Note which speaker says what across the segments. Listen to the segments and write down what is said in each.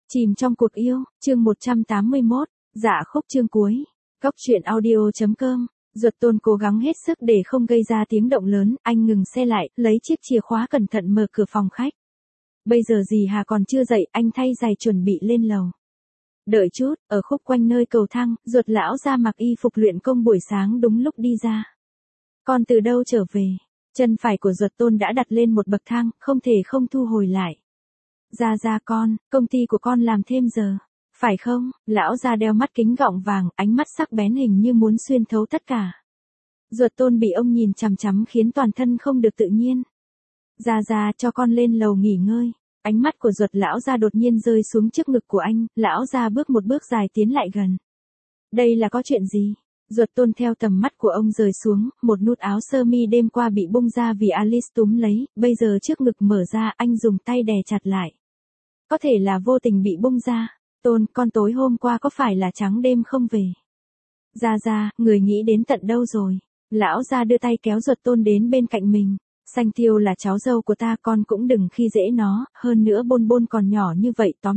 Speaker 1: Chìm trong cuộc yêu, chương 181, dạ khúc chương cuối. Góc truyện audio.com. Duật Tôn cố gắng hết sức để không gây ra tiếng động lớn, anh ngừng xe lại, lấy chiếc chìa khóa cẩn thận mở cửa phòng khách. Bây giờ dì Hà còn chưa dậy, anh thay giày chuẩn bị lên lầu. Đợi chút, ở khúc quanh nơi cầu thang, Duật lão ra mặc y phục luyện công buổi sáng đúng lúc đi ra. Con từ đâu trở về? Chân phải của Duật Tôn đã đặt lên một bậc thang, không thể không thu hồi lại. Ra con, công ty của con làm thêm giờ. Phải không? Lão già đeo mắt kính gọng vàng, ánh mắt sắc bén hình như muốn xuyên thấu tất cả. Duật Tôn bị ông nhìn chằm chằm khiến toàn thân không được tự nhiên. Ra cho con lên lầu nghỉ ngơi. Ánh mắt của Duật lão già đột nhiên rơi xuống trước ngực của anh, lão già bước một bước dài tiến lại gần. Đây là có chuyện gì? Duật Tôn theo tầm mắt của ông rời xuống, một nút áo sơ mi đêm qua bị bung ra vì Alice túm lấy, bây giờ trước ngực mở ra, anh dùng tay đè chặt lại. Có thể là vô tình bị bung ra. Tôn, con tối hôm qua có phải là trắng đêm không về? Ra, người nghĩ đến tận đâu rồi? Lão gia đưa tay kéo Duật Tôn đến bên cạnh mình. Xanh Tiêu là cháu dâu của ta, con cũng đừng khi dễ nó, hơn nữa Bôn còn nhỏ như vậy, tóm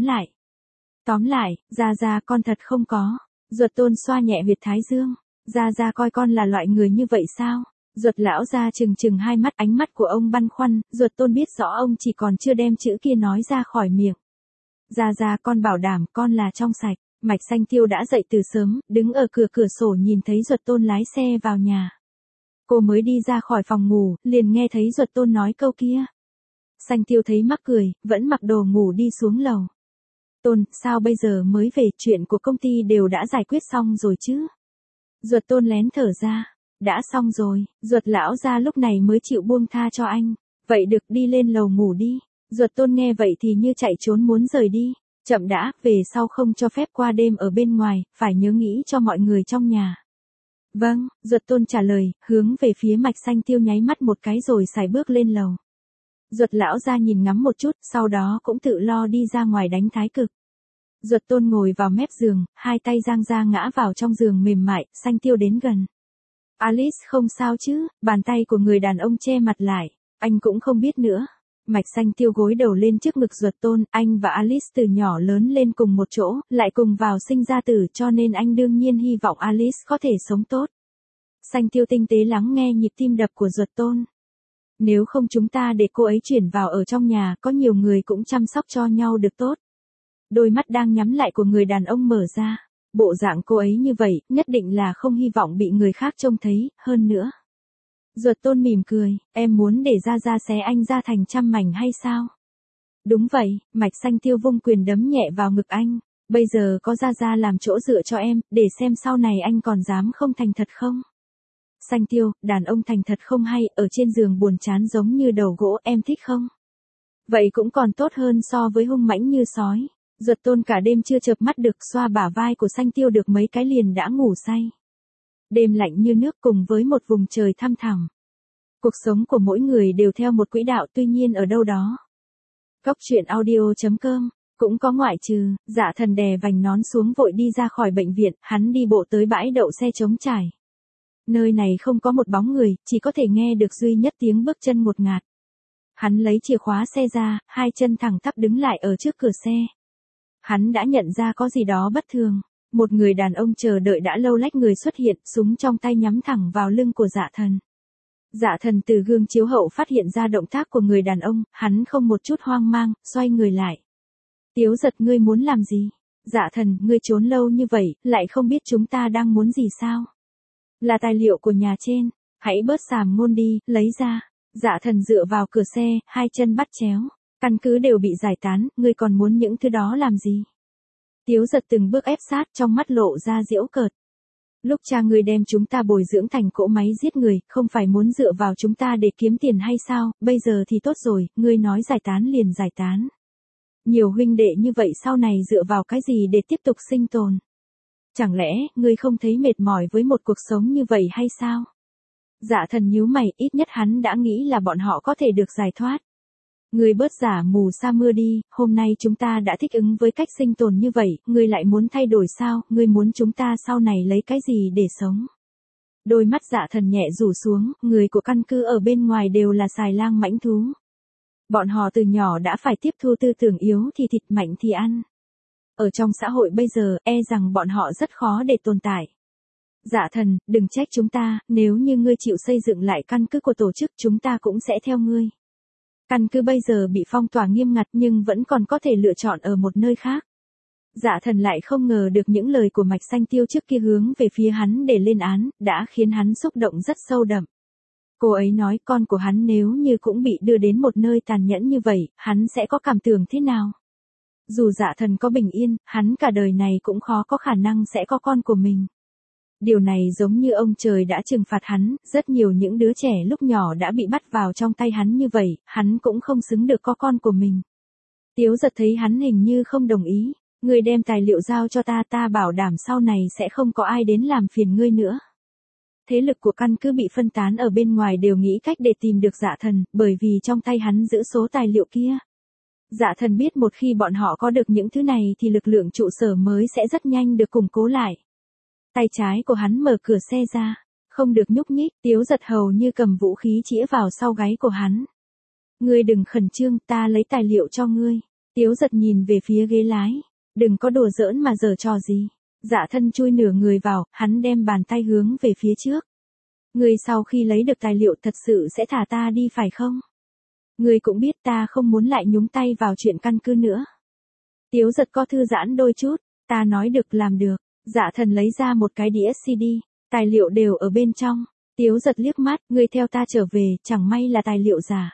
Speaker 1: lại, ra con thật không có. Duật Tôn xoa nhẹ huyệt thái dương. Ra coi con là loại người như vậy sao? Duật lão ra trừng hai mắt, ánh mắt của ông băn khoăn, Duật Tôn biết rõ ông chỉ còn chưa đem chữ kia nói ra khỏi miệng. Ra con bảo đảm con là trong sạch. Mạch Xanh Tiêu đã dậy từ sớm, đứng ở cửa sổ nhìn thấy Duật Tôn lái xe vào nhà. Cô mới đi ra khỏi phòng ngủ, liền nghe thấy Duật Tôn nói câu kia. Xanh Tiêu thấy mắc cười, vẫn mặc đồ ngủ đi xuống lầu. Tôn, sao bây giờ mới về, chuyện của công ty đều đã giải quyết xong rồi chứ? Duật Tôn lén thở ra. Đã xong rồi, Duật lão ra lúc này mới chịu buông tha cho anh. Vậy được, đi lên lầu ngủ đi. Duật Tôn nghe vậy thì như chạy trốn muốn rời đi. Chậm đã, về sau không cho phép qua đêm ở bên ngoài, phải nhớ nghĩ cho mọi người trong nhà. Vâng, Duật Tôn trả lời, hướng về phía Mạch Xanh Tiêu nháy mắt một cái rồi sải bước lên lầu. Duật lão ra nhìn ngắm một chút, sau đó cũng tự lo đi ra ngoài đánh thái cực. Duật Tôn ngồi vào mép giường, hai tay giang ra ngã vào trong giường mềm mại, Xanh Tiêu đến gần. Alice không sao chứ? Bàn tay của người đàn ông che mặt lại, anh cũng không biết nữa. Mạch Xanh Tiêu gối đầu lên trước ngực Duật Tôn, anh và Alice từ nhỏ lớn lên cùng một chỗ, lại cùng vào sinh ra tử, cho nên anh đương nhiên hy vọng Alice có thể sống tốt. Xanh Tiêu tinh tế lắng nghe nhịp tim đập của Duật Tôn. Nếu không chúng ta để cô ấy chuyển vào ở trong nhà, có nhiều người cũng chăm sóc cho nhau được tốt. Đôi mắt đang nhắm lại của người đàn ông mở ra. Bộ dạng cô ấy như vậy, nhất định là không hy vọng bị người khác trông thấy, hơn nữa. Duật Tôn mỉm cười, em muốn để ra xé anh ra thành trăm mảnh hay sao? Đúng vậy, Mạch Xanh Tiêu vung quyền đấm nhẹ vào ngực anh. Bây giờ có ra làm chỗ dựa cho em, để xem sau này anh còn dám không thành thật không? Xanh Tiêu, đàn ông thành thật không hay, ở trên giường buồn chán giống như đầu gỗ, em thích không? Vậy cũng còn tốt hơn so với hung mãnh như sói. Duật Tôn cả đêm chưa chợp mắt được, xoa bả vai của Xanh Tiêu được mấy cái liền đã ngủ say. Đêm lạnh như nước cùng với một vùng trời thăm thẳm. Cuộc sống của mỗi người đều theo một quỹ đạo, tuy nhiên ở đâu đó. Góc truyện audio.com, cũng có ngoại trừ. Dạ Thần đè vành nón xuống vội đi ra khỏi bệnh viện, hắn đi bộ tới bãi đậu xe trống trải. Nơi này không có một bóng người, chỉ có thể nghe được duy nhất tiếng bước chân ngột ngạt. Hắn lấy chìa khóa xe ra, hai chân thẳng tắp đứng lại ở trước cửa xe. Hắn đã nhận ra có gì đó bất thường. Một người đàn ông chờ đợi đã lâu lách người xuất hiện, súng trong tay nhắm thẳng vào lưng của Dạ Thần. Dạ Thần từ gương chiếu hậu phát hiện ra động tác của người đàn ông, hắn không một chút hoang mang, xoay người lại. Tiếu Giật, ngươi muốn làm gì? Dạ Thần, ngươi trốn lâu như vậy, lại không biết chúng ta đang muốn gì sao? Là tài liệu của nhà trên, hãy bớt xàm ngôn đi, lấy ra. Dạ Thần dựa vào cửa xe, hai chân bắt chéo. Căn cứ đều bị giải tán, ngươi còn muốn những thứ đó làm gì? Tiếu Giật từng bước ép sát, trong mắt lộ ra giễu cợt. Lúc cha ngươi đem chúng ta bồi dưỡng thành cỗ máy giết người, không phải muốn dựa vào chúng ta để kiếm tiền hay sao? Bây giờ thì tốt rồi, ngươi nói giải tán liền giải tán. Nhiều huynh đệ như vậy sau này dựa vào cái gì để tiếp tục sinh tồn? Chẳng lẽ, ngươi không thấy mệt mỏi với một cuộc sống như vậy hay sao? Dạ Thần nhíu mày, ít nhất hắn đã nghĩ là bọn họ có thể được giải thoát. Ngươi bớt giả mù sa mưa đi, hôm nay chúng ta đã thích ứng với cách sinh tồn như vậy, ngươi lại muốn thay đổi sao, ngươi muốn chúng ta sau này lấy cái gì để sống? Đôi mắt Dạ Thần nhẹ rủ xuống, người của căn cứ ở bên ngoài đều là xài lang mãnh thú. Bọn họ từ nhỏ đã phải tiếp thu tư tưởng yếu thì thịt mạnh thì ăn. Ở trong xã hội bây giờ, e rằng bọn họ rất khó để tồn tại. Dạ thần, đừng trách chúng ta, nếu như ngươi chịu xây dựng lại căn cứ của tổ chức chúng ta cũng sẽ theo ngươi. Căn cứ bây giờ bị phong tỏa nghiêm ngặt nhưng vẫn còn có thể lựa chọn ở một nơi khác. Dạ thần lại không ngờ được những lời của Mạch Xanh Tiêu trước kia hướng về phía hắn để lên án, đã khiến hắn xúc động rất sâu đậm. Cô ấy nói con của hắn nếu như cũng bị đưa đến một nơi tàn nhẫn như vậy, hắn sẽ có cảm tưởng thế nào? Dù dạ thần có bình yên, hắn cả đời này cũng khó có khả năng sẽ có con của mình. Điều này giống như ông trời đã trừng phạt hắn, rất nhiều những đứa trẻ lúc nhỏ đã bị bắt vào trong tay hắn như vậy, hắn cũng không xứng được có con của mình. Tiếu Giật thấy hắn hình như không đồng ý, ngươi đem tài liệu giao cho ta, ta bảo đảm sau này sẽ không có ai đến làm phiền ngươi nữa. Thế lực của căn cứ bị phân tán ở bên ngoài đều nghĩ cách để tìm được dạ thần, bởi vì trong tay hắn giữ số tài liệu kia. Dạ thần biết một khi bọn họ có được những thứ này thì lực lượng trụ sở mới sẽ rất nhanh được củng cố lại. Tay trái của hắn mở cửa xe ra, không được nhúc nhích, Tiếu Giật hầu như cầm vũ khí chĩa vào sau gáy của hắn. Ngươi đừng khẩn trương, ta lấy tài liệu cho ngươi. Tiếu Giật nhìn về phía ghế lái, đừng có đùa giỡn mà giở trò gì. Dạ thân chui nửa người vào, hắn đem bàn tay hướng về phía trước. Ngươi sau khi lấy được tài liệu thật sự sẽ thả ta đi phải không? Ngươi cũng biết ta không muốn lại nhúng tay vào chuyện căn cứ nữa. Tiếu Giật có thư giãn đôi chút, ta nói được làm được. Dạ thần lấy ra một cái đĩa CD, tài liệu đều ở bên trong. Tiếu Giật liếc mắt, ngươi theo ta trở về, chẳng may là tài liệu giả.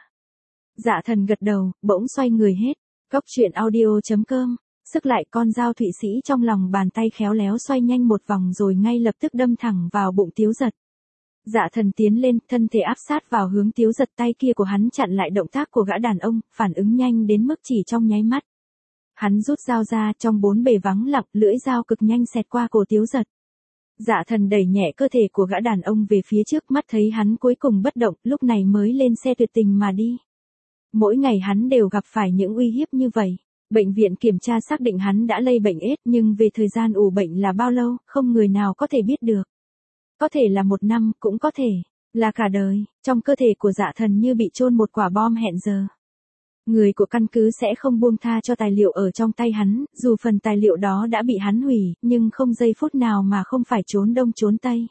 Speaker 1: Dạ thần gật đầu, bỗng xoay người hết. Góc truyện audio.com, sức lại con dao Thụy Sĩ trong lòng bàn tay khéo léo xoay nhanh một vòng rồi ngay lập tức đâm thẳng vào bụng Tiếu Giật. Dạ thần tiến lên, thân thể áp sát vào hướng Tiếu Giật, tay kia của hắn chặn lại động tác của gã đàn ông, phản ứng nhanh đến mức chỉ trong nháy mắt. Hắn rút dao ra, trong bốn bề vắng lặng, lưỡi dao cực nhanh xẹt qua cổ Tiếu Giật. Dạ thần đẩy nhẹ cơ thể của gã đàn ông về phía trước, mắt thấy hắn cuối cùng bất động, lúc này mới lên xe tuyệt tình mà đi. Mỗi ngày hắn đều gặp phải những uy hiếp như vậy. Bệnh viện kiểm tra xác định hắn đã lây bệnh AIDS, nhưng về thời gian ủ bệnh là bao lâu, không người nào có thể biết được. Có thể là 1 năm, cũng có thể là cả đời. Trong cơ thể của dạ thần như bị chôn một quả bom hẹn giờ. Người của căn cứ sẽ không buông tha cho tài liệu ở trong tay hắn, dù phần tài liệu đó đã bị hắn hủy, nhưng không giây phút nào mà không phải trốn đông trốn tây.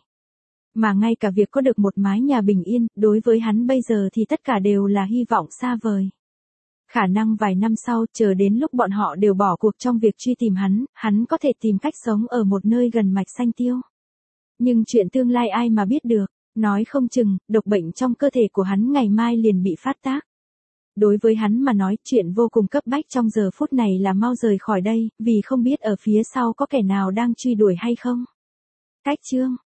Speaker 1: Mà ngay cả việc có được một mái nhà bình yên, đối với hắn bây giờ thì tất cả đều là hy vọng xa vời. Khả năng vài năm sau, chờ đến lúc bọn họ đều bỏ cuộc trong việc truy tìm hắn có thể tìm cách sống ở một nơi gần Mạch Xanh Tiêu. Nhưng chuyện tương lai ai mà biết được, nói không chừng, độc bệnh trong cơ thể của hắn ngày mai liền bị phát tác. Đối với hắn mà nói, chuyện vô cùng cấp bách trong giờ phút này là mau rời khỏi đây, vì không biết ở phía sau có kẻ nào đang truy đuổi hay không. Cách chương